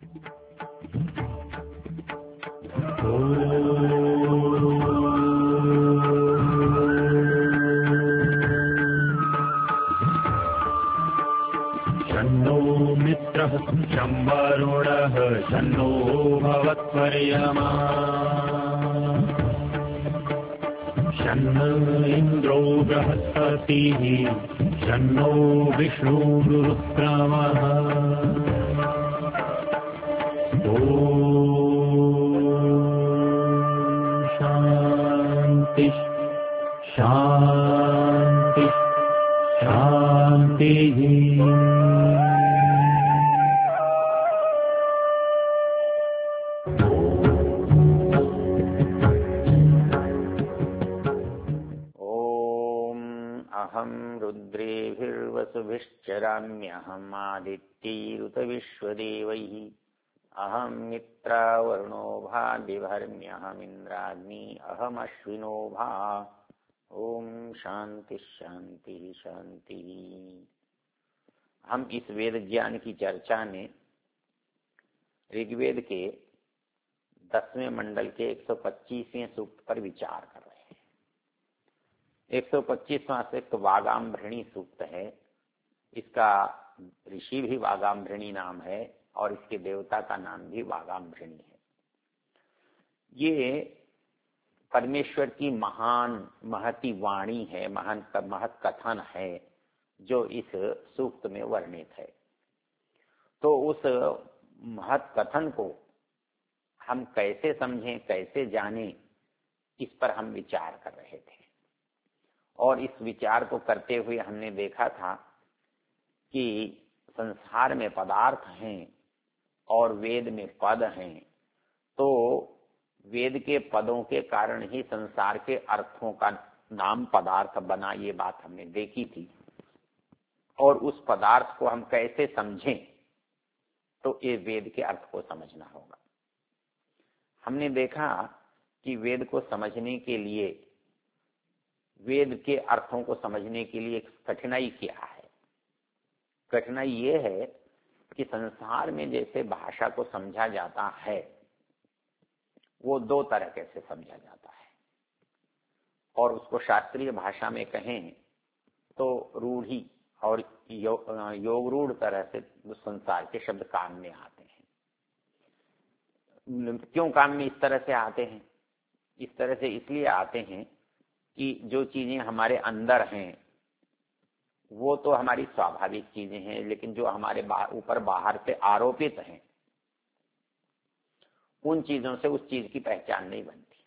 शन्नो मित्रः शं वरुणः शन्नो भवत्वर्यमा शन्न इन्द्रो बृहस्पतिः शन्नो विष्णुरुक्रमः शांति शांति शांति। अहं रुद्रेभिर्वसुभिश्चराम्यहम् आदित्यैरुत विश्वदेवैः अहं मित्रावरुणो भादिभर्म्यहमिन्द्राग्नी अहमश्विनो भा। ओम शांति शांति शांति। हम इस वेद ज्ञान की चर्चा में ऋग्वेद के 10वें मंडल के 125वें सूक्त पर विचार कर रहे हैं। 125वां सूक्त वागाम्भृणी सूक्त है। इसका ऋषि भी वागाम्भृणी नाम है और इसके देवता का नाम भी वागाम्भृणी है। ये परमेश्वर की महान महती वाणी है, महत कथन है जो इस सूक्त में वर्णित है। तो उस महत कथन को हम कैसे समझें, कैसे जानें, इस पर हम विचार कर रहे थे। और इस विचार को करते हुए हमने देखा था कि संसार में पदार्थ हैं और वेद में पद हैं, तो वेद के पदों के कारण ही संसार के अर्थों का नाम पदार्थ बना, ये बात हमने देखी थी। और उस पदार्थ को हम कैसे समझें, तो ये वेद के अर्थ को समझना होगा। हमने देखा कि वेद को समझने के लिए, वेद के अर्थों को समझने के लिए कठिनाई क्या है। कठिनाई ये है कि संसार में जैसे भाषा को समझा जाता है वो दो तरह से समझा जाता है, और उसको शास्त्रीय भाषा में कहें तो रूढ़ी और योग रूढ़ तरह से संसार के शब्द काम में आते हैं। क्यों काम में इस तरह से आते हैं? इस तरह से इसलिए आते हैं कि जो चीजें हमारे अंदर हैं वो तो हमारी स्वाभाविक चीजें हैं, लेकिन जो हमारे ऊपर बाहर से आरोपित हैं उन चीजों से उस चीज की पहचान नहीं बनती।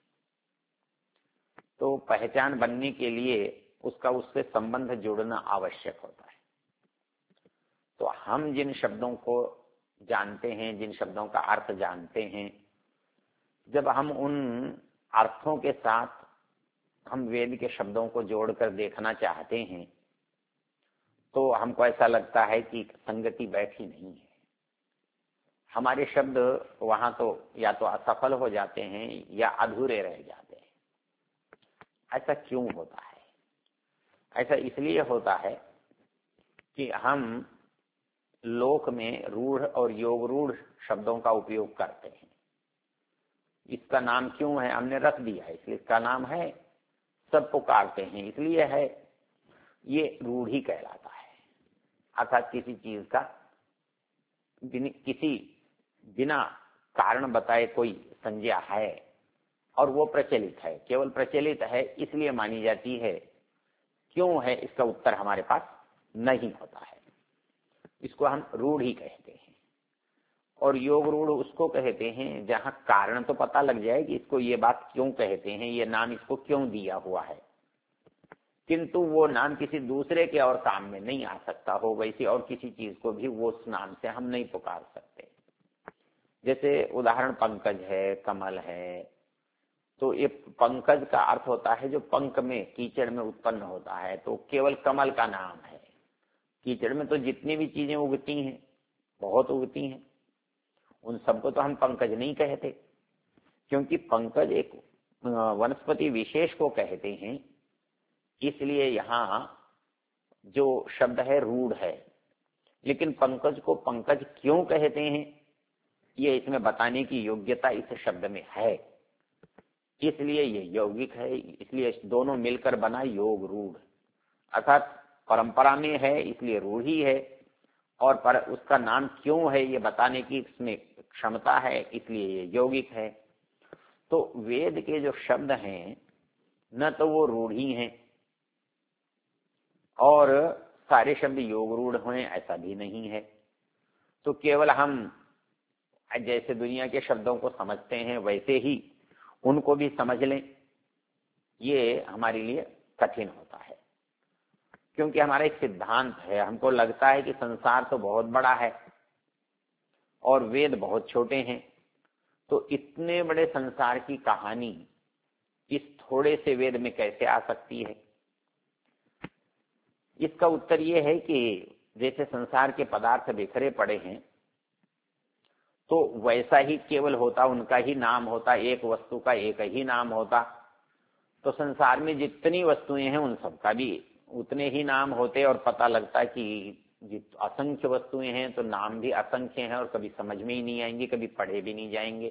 तो पहचान बनने के लिए उसका उससे संबंध जोड़ना आवश्यक होता है। तो हम जिन शब्दों को जानते हैं, जिन शब्दों का अर्थ जानते हैं, जब हम उन अर्थों के साथ हम वेद के शब्दों को जोड़कर देखना चाहते हैं तो हमको ऐसा लगता है कि संगति बैठी नहीं है। हमारे शब्द वहां तो या तो असफल हो जाते हैं या अधूरे रह जाते हैं। ऐसा क्यों होता है? ऐसा इसलिए होता है कि हम लोक में रूढ़ और योग रूढ़ शब्दों का उपयोग करते हैं। इसका नाम क्यों है? हमने रख दिया है, इसलिए इसका नाम है। सब पुकारते हैं इसलिए है। ये रूढ़ी कहलाता है। अर्थात किसी चीज का किसी बिना कारण बताए कोई संज्ञा है और वो प्रचलित है, केवल प्रचलित है इसलिए मानी जाती है। क्यों है इसका उत्तर हमारे पास नहीं होता है। इसको हम रूढ़ी कहते हैं। और योग रूढ़ उसको कहते हैं जहां कारण तो पता लग जाए कि इसको ये बात क्यों कहते हैं, ये नाम इसको क्यों दिया हुआ है, किंतु वो नाम किसी दूसरे के और काम में नहीं आ सकता हो। वैसी और किसी चीज को भी वो उस नाम से हम नहीं पुकार सकते। जैसे उदाहरण पंकज है, कमल है। तो ये पंकज का अर्थ होता है जो पंख में, कीचड़ में उत्पन्न होता है, तो केवल कमल का नाम है। कीचड़ में तो जितनी भी चीजें उगती हैं, बहुत उगती हैं, उन सबको तो हम पंकज नहीं कहते, क्योंकि पंकज एक वनस्पति विशेष को कहते हैं। इसलिए यहाँ जो शब्द है रूढ़ है। लेकिन पंकज को पंकज क्यों कहते हैं ये इसमें बताने की योग्यता इस शब्द में है, इसलिए ये यौगिक है। इसलिए दोनों मिलकर बना योग रूढ़, अर्थात परंपरा में है इसलिए रूढ़ी है, और पर उसका नाम क्यों है ये बताने की इसमें क्षमता है, इसलिए ये यौगिक है। तो वेद के जो शब्द हैं न तो वो रूढ़ी हैं और सारे शब्द योग रूढ़ हैं, ऐसा भी नहीं है। तो केवल हम जैसे दुनिया के शब्दों को समझते हैं वैसे ही उनको भी समझ लें, ये हमारे लिए कठिन होता है, क्योंकि हमारा एक सिद्धांत है। हमको लगता है कि संसार तो बहुत बड़ा है और वेद बहुत छोटे हैं, तो इतने बड़े संसार की कहानी इस थोड़े से वेद में कैसे आ सकती है। इसका उत्तर ये है कि जैसे संसार के पदार्थ बिखरे पड़े हैं तो वैसा ही केवल होता, उनका ही नाम होता, एक वस्तु का एक ही नाम होता, तो संसार में जितनी वस्तुएं हैं उन सबका भी उतने ही नाम होते और पता लगता कि असंख्य वस्तुएं हैं तो नाम भी असंख्य हैं और कभी समझ में ही नहीं आएंगे, कभी पढ़े भी नहीं जाएंगे।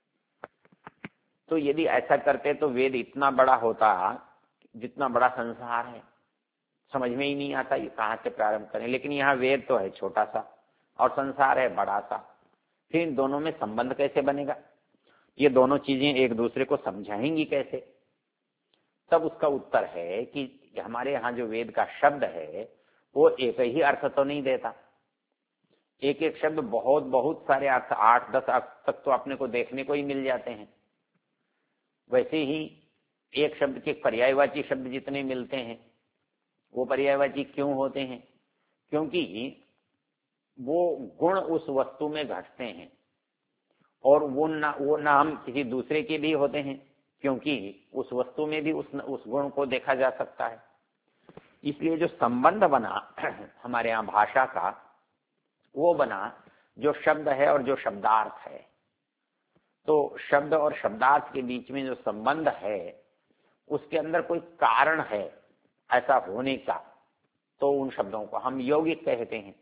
तो यदि ऐसा करते तो वेद इतना बड़ा होता जितना बड़ा संसार है, समझ में ही नहीं आता ये कहाँ से प्रारंभ करें। लेकिन यहाँ वेद तो है छोटा सा और संसार है बड़ा सा, फिर इन दोनों में संबंध कैसे बनेगा, ये दोनों चीजें एक दूसरे को समझाएंगी कैसे। तब उसका उत्तर है कि हमारे यहाँ जो वेद का शब्द है वो एक ही अर्थ तो नहीं देता, एक एक शब्द बहुत बहुत सारे अर्थ, 8-10 अर्थ तक तो अपने को देखने को ही मिल जाते हैं। वैसे ही एक शब्द के पर्यायवाची शब्द जितने मिलते हैं वो पर्यायवाची क्यों होते हैं, क्योंकि वो गुण उस वस्तु में घटते हैं, और वो नाम किसी दूसरे के भी होते हैं, क्योंकि उस वस्तु में भी उस गुण को देखा जा सकता है। इसलिए जो संबंध बना हमारे यहाँ भाषा का, वो बना जो शब्द है और जो शब्दार्थ है। तो शब्द और शब्दार्थ के बीच में जो संबंध है उसके अंदर कोई कारण है ऐसा होने का, तो उन शब्दों को हम यौगिक कहते हैं।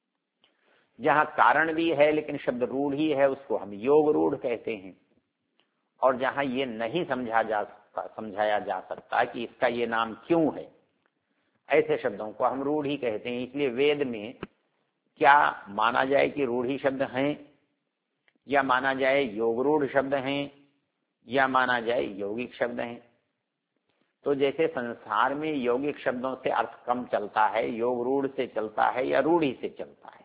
जहां कारण भी है लेकिन शब्द रूढ़ ही है उसको हम योग रूढ़ कहते हैं। और जहां ये नहीं समझाया जा सकता कि इसका ये नाम क्यों है, ऐसे शब्दों को हम रूढ़ी कहते हैं। इसलिए वेद में क्या माना जाए कि रूढ़ी शब्द हैं, या माना जाए योग रूढ़ शब्द हैं, या माना जाए यौगिक शब्द हैं। तो जैसे संसार में यौगिक शब्दों से अर्थ कम चलता है, योग रूढ़ से चलता है या रूढ़ी से चलता है।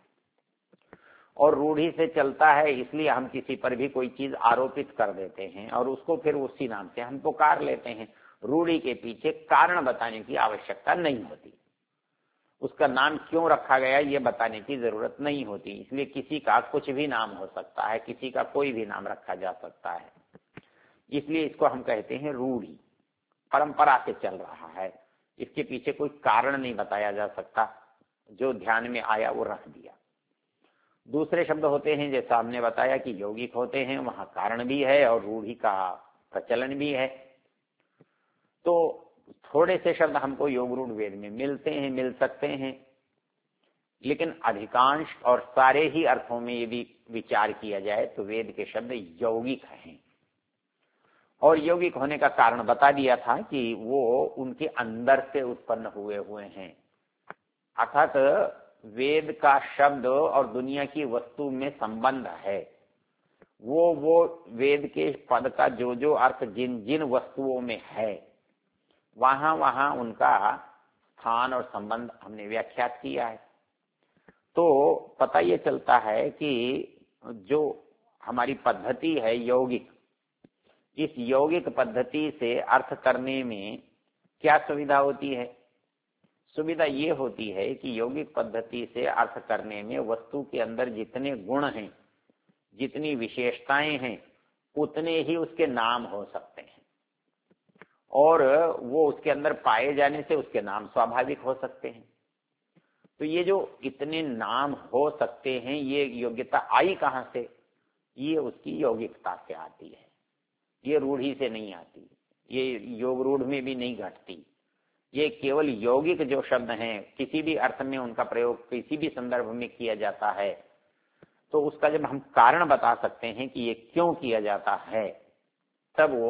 और रूढ़ी से चलता है इसलिए हम किसी पर भी कोई चीज आरोपित कर देते हैं और उसको फिर उसी नाम से हम पुकार लेते हैं। रूढ़ी के पीछे कारण बताने की आवश्यकता नहीं होती, उसका नाम क्यों रखा गया ये बताने की जरूरत नहीं होती। इसलिए किसी का कुछ भी नाम हो सकता है, किसी का कोई भी नाम रखा जा सकता है। इसलिए इसको हम कहते हैं रूढ़ी, परंपरा से चल रहा है, इसके पीछे कोई कारण नहीं बताया जा सकता, जो ध्यान में आया वो रख दिया। दूसरे शब्द होते हैं जैसा हमने बताया कि यौगिक होते हैं, वहां कारण भी है और रूढ़ी का प्रचलन भी है। तो थोड़े से शब्द हमको योग रूढ़ वेद में मिलते हैं, मिल सकते हैं, लेकिन अधिकांश और सारे ही अर्थों में यदि विचार किया जाए तो वेद के शब्द यौगिक हैं। और यौगिक होने का कारण बता दिया था कि वो उनके अंदर से उत्पन्न हुए हैं, अर्थात वेद का शब्द और दुनिया की वस्तु में संबंध है। वो वेद के पद का जो जो अर्थ जिन जिन वस्तुओं में है वहां वहां उनका स्थान और संबंध हमने व्याख्यात किया है। तो पता ये चलता है कि जो हमारी पद्धति है यौगिक, इस यौगिक पद्धति से अर्थ करने में क्या सुविधा होती है। सुविधा ये होती है कि यौगिक पद्धति से अर्थ करने में वस्तु के अंदर जितने गुण हैं, जितनी विशेषताएं हैं, उतने ही उसके नाम हो सकते हैं, और वो उसके अंदर पाए जाने से उसके नाम स्वाभाविक हो सकते हैं। तो ये जो इतने नाम हो सकते हैं, ये योग्यता आई कहां से, ये उसकी यौगिकता से आती है, ये रूढ़ी से नहीं आती, ये योग रूढ़ में भी नहीं घटती। ये केवल यौगिक जो शब्द हैं, किसी भी अर्थ में उनका प्रयोग किसी भी संदर्भ में किया जाता है तो उसका जब हम कारण बता सकते हैं कि ये क्यों किया जाता है, तब वो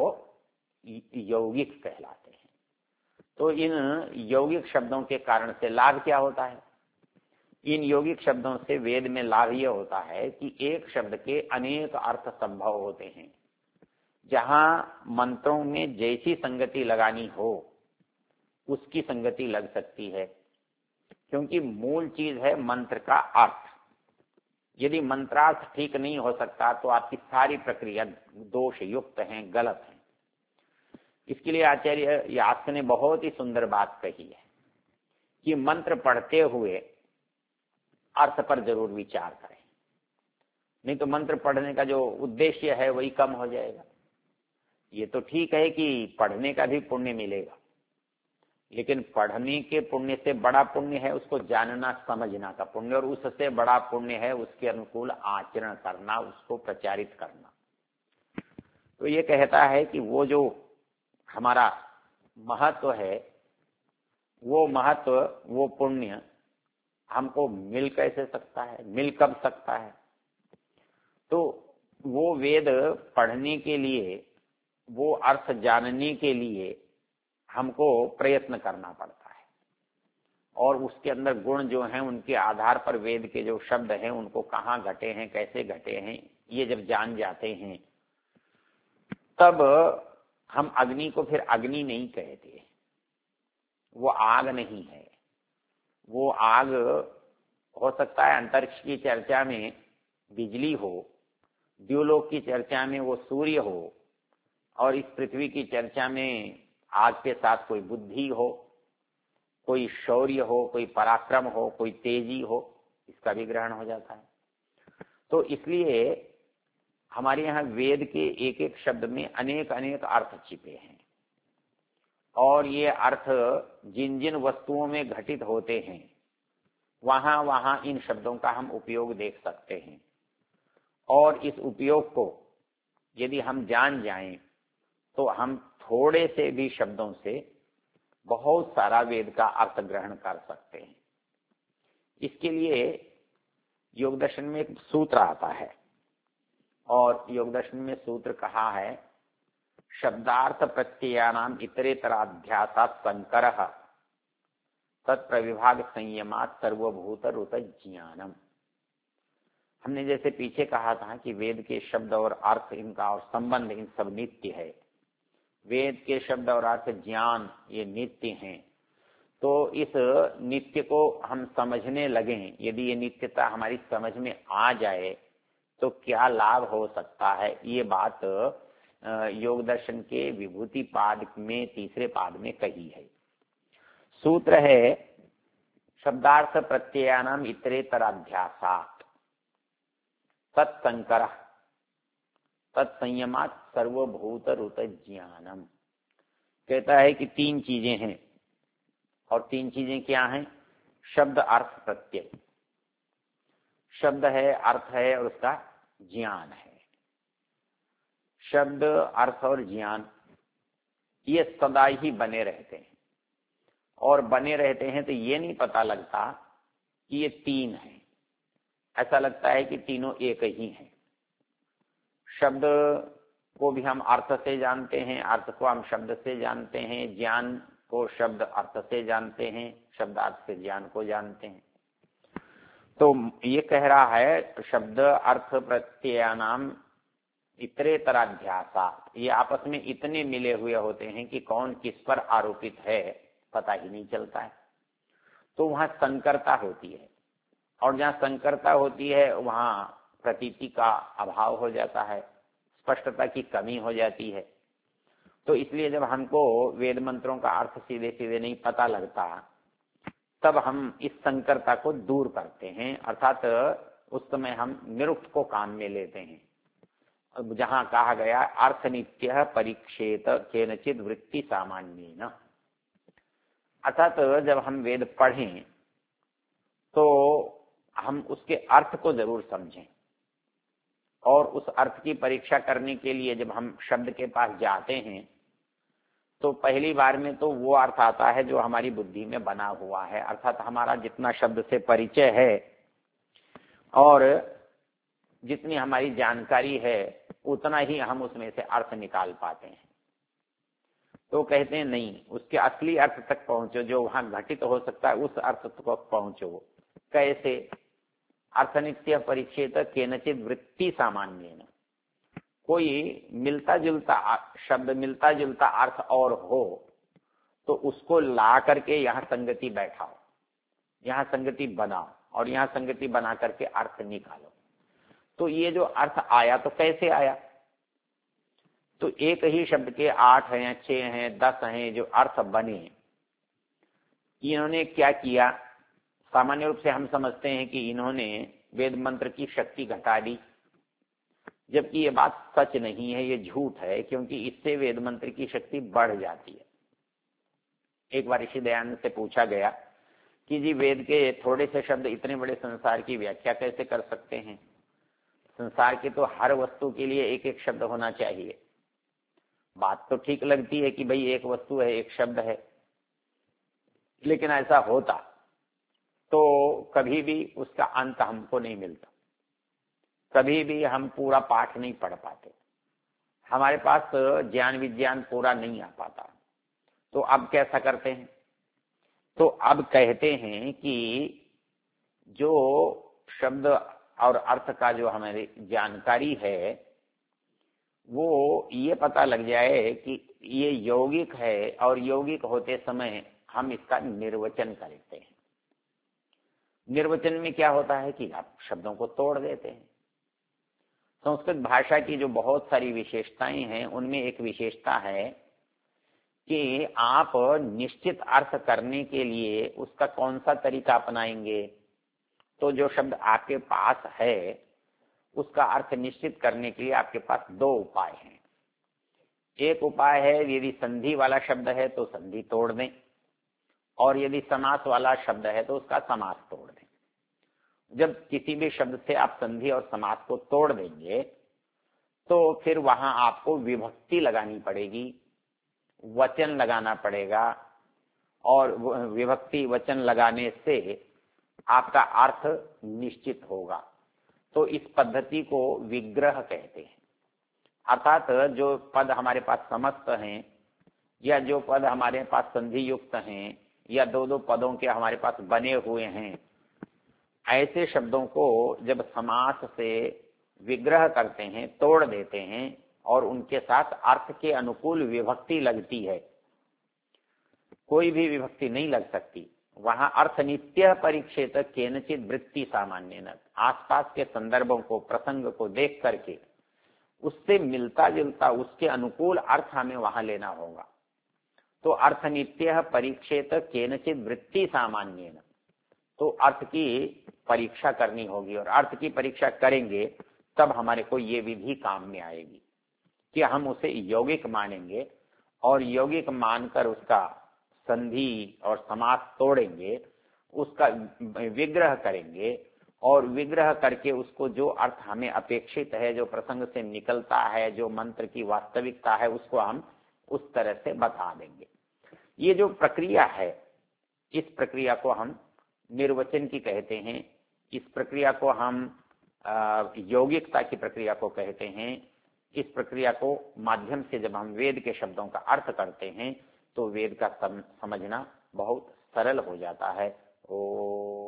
यौगिक कहलाते हैं। तो इन यौगिक शब्दों के कारण से लाभ क्या होता है? इन यौगिक शब्दों से वेद में लाभ यह होता है कि एक शब्द के अनेक अर्थ संभव होते हैं। जहां मंत्रों में जैसी संगति लगानी हो उसकी संगति लग सकती है, क्योंकि मूल चीज है मंत्र का अर्थ। यदि मंत्रार्थ ठीक नहीं हो सकता तो आपकी सारी प्रक्रिया दोष युक्त है, गलत है। इसके लिए आचार्य यास्क ने बहुत ही सुंदर बात कही है कि मंत्र पढ़ते हुए अर्थ पर जरूर विचार करें, नहीं तो मंत्र पढ़ने का जो उद्देश्य है वही कम हो जाएगा। ये तो ठीक है कि पढ़ने का भी पुण्य मिलेगा, लेकिन पढ़ने के पुण्य से बड़ा पुण्य है उसको जानना समझना का पुण्य, और उससे बड़ा पुण्य है उसके अनुकूल आचरण करना, उसको प्रचारित करना। तो ये कहता है कि वो जो हमारा महत्व है, वो महत्व, वो पुण्य हमको मिल कैसे सकता है, मिल कब सकता है? तो वो वेद पढ़ने के लिए, वो अर्थ जानने के लिए हमको प्रयत्न करना पड़ता है, और उसके अंदर गुण जो हैं उनके आधार पर वेद के जो शब्द हैं उनको कहाँ घटे हैं, कैसे घटे हैं, ये जब जान जाते हैं तब हम अग्नि को फिर अग्नि नहीं कहते। वो आग नहीं है, वो आग हो सकता है अंतरिक्ष की चर्चा में बिजली हो, द्युलोक की चर्चा में वो सूर्य हो, और इस पृथ्वी की चर्चा में आग के साथ कोई बुद्धि हो, कोई शौर्य हो, कोई पराक्रम हो, कोई तेजी हो, इसका भी ग्रहण हो जाता है। तो इसलिए हमारे यहाँ वेद के एक एक शब्द में अनेक अनेक अर्थ छिपे हैं, और ये अर्थ जिन जिन वस्तुओं में घटित होते हैं वहां वहां इन शब्दों का हम उपयोग देख सकते हैं। और इस उपयोग को यदि हम जान जाएं तो हम थोड़े से भी शब्दों से बहुत सारा वेद का अर्थ ग्रहण कर सकते हैं। इसके लिए योग दर्शन में एक सूत्र आता है, और योग दर्शन में सूत्र कहा है, शब्दार्थ प्रत्ययानाम इतरेतराध्यासात् संकरः तत्प्रविभाग संयमात् सर्वभूत रुत ज्ञानम। हमने जैसे पीछे कहा था कि वेद के शब्द और अर्थ, इनका और संबंध, इन सब नित्य है। वेद के शब्द और अर्थ ज्ञान ये नित्य हैं। तो इस नित्य को हम समझने लगें, यदि ये नित्यता हमारी समझ में आ जाए तो क्या लाभ हो सकता है, ये बात योग दर्शन के विभूति पाद में तीसरे पाद में कही है। सूत्र है, शब्दार्थ प्रत्ययानाम इतरेतराध्यासात् तत्संकरः तत्संयमात् सर्वभूत रुत ज्ञानम। कहता है कि तीन चीजें हैं, और तीन चीजें क्या हैं? शब्द, अर्थ, प्रत्यय। शब्द है, अर्थ है, और उसका ज्ञान है। शब्द, अर्थ और ज्ञान ये सदा ही बने रहते हैं, और बने रहते हैं तो ये नहीं पता लगता कि ये तीन हैं। ऐसा लगता है कि तीनों एक ही हैं। शब्द को भी हम अर्थ से जानते हैं, अर्थ को हम शब्द से जानते हैं, ज्ञान को शब्द अर्थ से जानते हैं, शब्द अर्थ से ज्ञान को जानते हैं। तो ये कह रहा है, शब्द, अर्थ, प्रत्ययानाम इतरेतराध्यासा, ये आपस में इतने मिले हुए होते हैं कि कौन किस पर आरोपित है पता ही नहीं चलता है। तो वहां संकरता होती है, और जहां संकरता होती है वहां प्रतीति का अभाव हो जाता है, स्पष्टता की कमी हो जाती है। तो इसलिए जब हमको वेद मंत्रों का अर्थ सीधे सीधे नहीं पता लगता, तब हम इस संकरता को दूर करते हैं, अर्थात उस समय हम निरुक्त को काम में लेते हैं। जहां कहा गया अर्थ नित्य परीक्षेत केनचित वृत्ति सामान्येन, अर्थात जब हम वेद पढ़ें तो हम उसके अर्थ को जरूर समझें, और उस अर्थ की परीक्षा करने के लिए जब हम शब्द के पास जाते हैं तो पहली बार में तो वो अर्थ आता है जो हमारी बुद्धि में बना हुआ है, अर्थात हमारा जितना शब्द से परिचय है और जितनी हमारी जानकारी है उतना ही हम उसमें से अर्थ निकाल पाते हैं। तो कहते हैं नहीं, उसके असली अर्थ तक पहुंचो, जो वहां घटित हो सकता है उस अर्थ तक पहुंचो। कैसे? अर्थनित्य परिच्छेद केनचित वृत्ति सामान्य। कोई मिलता जुलता शब्द, मिलता जुलता अर्थ और हो तो उसको ला करके यहाँ संगति बैठाओ, यहाँ संगति बनाओ और यहाँ संगति बना करके अर्थ निकालो। तो ये जो अर्थ आया तो कैसे आया? तो एक ही शब्द के 8 हैं, 6 हैं, 10 हैं जो अर्थ बने। इन्होंने क्या किया? सामान्य रूप से हम समझते हैं कि इन्होंने वेद मंत्र की शक्ति घटा दी, जबकि ये बात सच नहीं है, ये झूठ है, क्योंकि इससे वेद मंत्र की शक्ति बढ़ जाती है। एक बार ऋषि दयानंद से पूछा गया कि जी वेद के थोड़े से शब्द इतने बड़े संसार की व्याख्या कैसे कर सकते हैं? संसार की तो हर वस्तु के लिए एक एक शब्द होना चाहिए। बात तो ठीक लगती है कि भाई एक वस्तु है, एक शब्द है, लेकिन ऐसा होता तो कभी भी उसका अंत हमको नहीं मिलता, कभी भी हम पूरा पाठ नहीं पढ़ पाते, हमारे पास ज्ञान विज्ञान पूरा नहीं आ पाता। तो अब कैसा करते हैं? तो अब कहते हैं कि जो शब्द और अर्थ का जो हमारी जानकारी है वो ये पता लग जाए कि ये यौगिक है, और यौगिक होते समय हम इसका निर्वचन करते हैं। निर्वचन में क्या होता है कि आप शब्दों को तोड़ देते हैं। संस्कृत भाषा की जो बहुत सारी विशेषताएं हैं उनमें एक विशेषता है कि आप निश्चित अर्थ करने के लिए उसका कौन सा तरीका अपनाएंगे। तो जो शब्द आपके पास है उसका अर्थ निश्चित करने के लिए आपके पास 2 उपाय हैं। एक उपाय है, यदि संधि वाला शब्द है तो संधि तोड़ दें, और यदि समास वाला शब्द है तो उसका समास तोड़ दें। जब किसी भी शब्द से आप संधि और समास को तोड़ देंगे तो फिर वहां आपको विभक्ति लगानी पड़ेगी, वचन लगाना पड़ेगा, और विभक्ति वचन लगाने से आपका अर्थ निश्चित होगा। तो इस पद्धति को विग्रह कहते हैं। अर्थात जो पद हमारे पास समस्त हैं, या जो पद हमारे पास संधि युक्त हैं, या 2-2 पदों के हमारे पास बने हुए हैं, ऐसे शब्दों को जब समास से विग्रह करते हैं, तोड़ देते हैं, और उनके साथ अर्थ के अनुकूल विभक्ति लगती है। कोई भी विभक्ति नहीं लग सकती। वहां अर्थ नित्य परिच्छेद केनचित वृत्ति सामान्य। आसपास के संदर्भों को, प्रसंग को देख करके उससे मिलता जुलता, उसके अनुकूल अर्थ हमें वहां लेना होगा। तो अर्थ नित्य परिच्छेद केनचित वृत्ति सामान्य, तो अर्थ की परीक्षा करनी होगी, और अर्थ की परीक्षा करेंगे तब हमारे को ये विधि काम में आएगी कि हम उसे यौगिक मानेंगे, और यौगिक मानकर उसका संधि और समास तोड़ेंगे, उसका विग्रह करेंगे, और विग्रह करके उसको जो अर्थ हमें अपेक्षित है, जो प्रसंग से निकलता है, जो मंत्र की वास्तविकता है, उसको हम उस तरह से बता देंगे। ये जो प्रक्रिया है, इस प्रक्रिया को हम निर्वचन की कहते हैं। इस प्रक्रिया को हम यौगिकता की प्रक्रिया को कहते हैं। इस प्रक्रिया को माध्यम से जब हम वेद के शब्दों का अर्थ करते हैं तो वेद का समझना बहुत सरल हो जाता है। ओ